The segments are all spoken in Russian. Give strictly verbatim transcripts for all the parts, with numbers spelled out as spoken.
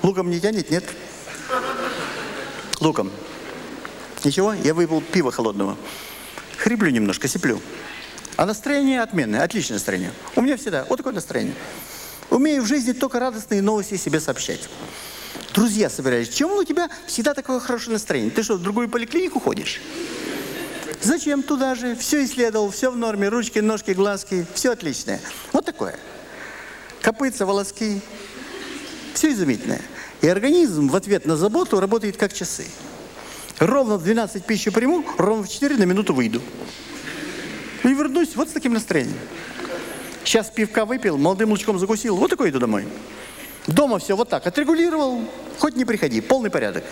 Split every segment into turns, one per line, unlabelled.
Луком не тянет? Нет? Луком. Ничего? Я выпил пива холодного. Хриплю немножко, сиплю. А настроение отменное, отличное настроение. У меня всегда вот такое настроение. Умею в жизни только радостные новости себе сообщать. Друзья собирались. Почему у тебя всегда такое хорошее настроение? Ты что, в другую поликлинику ходишь? Зачем туда же? Все исследовал, все в норме. Ручки, ножки, глазки. Все отличное. Вот такое. Копытца, волоски. Все изумительное. И организм в ответ на заботу работает как часы. Ровно в двенадцать пищу приму, ровно в четыре на минуту выйду. И вернусь вот с таким настроением. Сейчас пивка выпил, молодым лучком закусил. Вот такой иду домой. Дома все вот так отрегулировал. Хоть не приходи, полный порядок.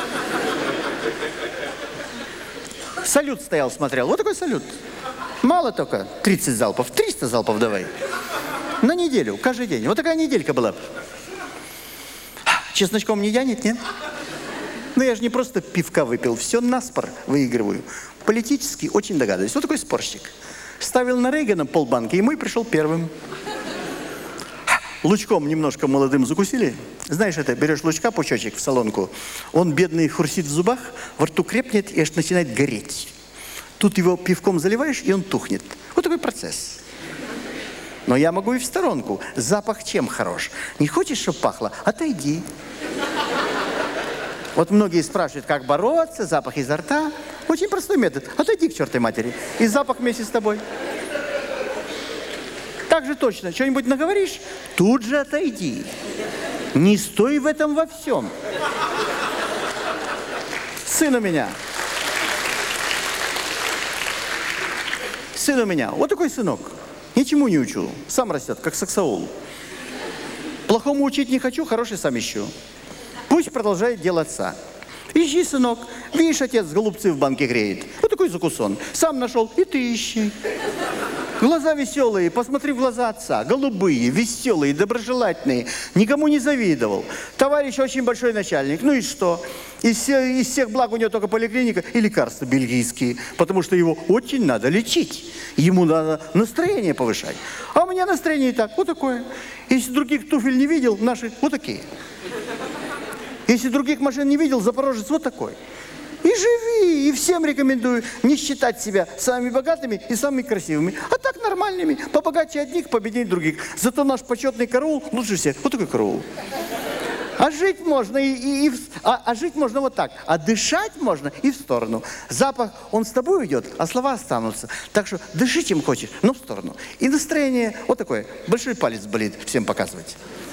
Салют стоял, смотрел. Вот такой салют. Мало только тридцать залпов, триста залпов давай. На неделю, каждый день. Вот такая неделька была. Чесночком не тянет, нет? Но я же не просто пивка выпил, все наспор выигрываю. Политически очень догадываюсь. Вот такой спорщик. Ставил на Рейгана полбанки, и мой пришел первым. Лучком немножко молодым закусили. Знаешь, это берешь лучка, пучочек в солонку, он, бедный, хрустит в зубах, во рту крепнет и аж начинает гореть. Тут его пивком заливаешь, и он тухнет. Вот такой процесс. Но я могу и в сторонку. Запах чем хорош? Не хочешь, чтобы пахло? Отойди. Вот многие спрашивают, как бороться, запах изо рта. Очень простой метод. Отойди к чертовой матери. И запах вместе с тобой. Так же точно. Что-нибудь наговоришь, тут же отойди. Не стой в этом во всем. Сын у меня. Сын у меня. Вот такой сынок. Ничему не учу. Сам растет, как саксаул. Плохому учить не хочу, хороший сам ищу. Пусть продолжает дело отца. Ищи, сынок. Видишь, отец голубцы в банке греет. Вот такой закусон. Сам нашел, и ты ищи. Глаза веселые, посмотри в глаза отца. Голубые, веселые, доброжелательные. Никому не завидовал. Товарищ очень большой начальник. Ну и что? Из всех, из всех благ у него только поликлиника и лекарства бельгийские. Потому что его очень надо лечить. Ему надо настроение повышать. А у меня настроение и так, вот такое. Если других туфель не видел, наши вот такие. Если других машин не видел, запорожец вот такой. И живи, и всем рекомендую не считать себя самыми богатыми и самыми красивыми, а так нормальными, побогаче одних, победнее других. Зато наш почетный караул лучше всех. Вот такой караул. А жить можно и, и, и в, а, а жить можно вот так, а дышать можно и в сторону. Запах, он с тобой уйдет, а слова останутся. Так что дыши чем хочешь, но в сторону. И настроение вот такое. Большой палец болит всем показывать.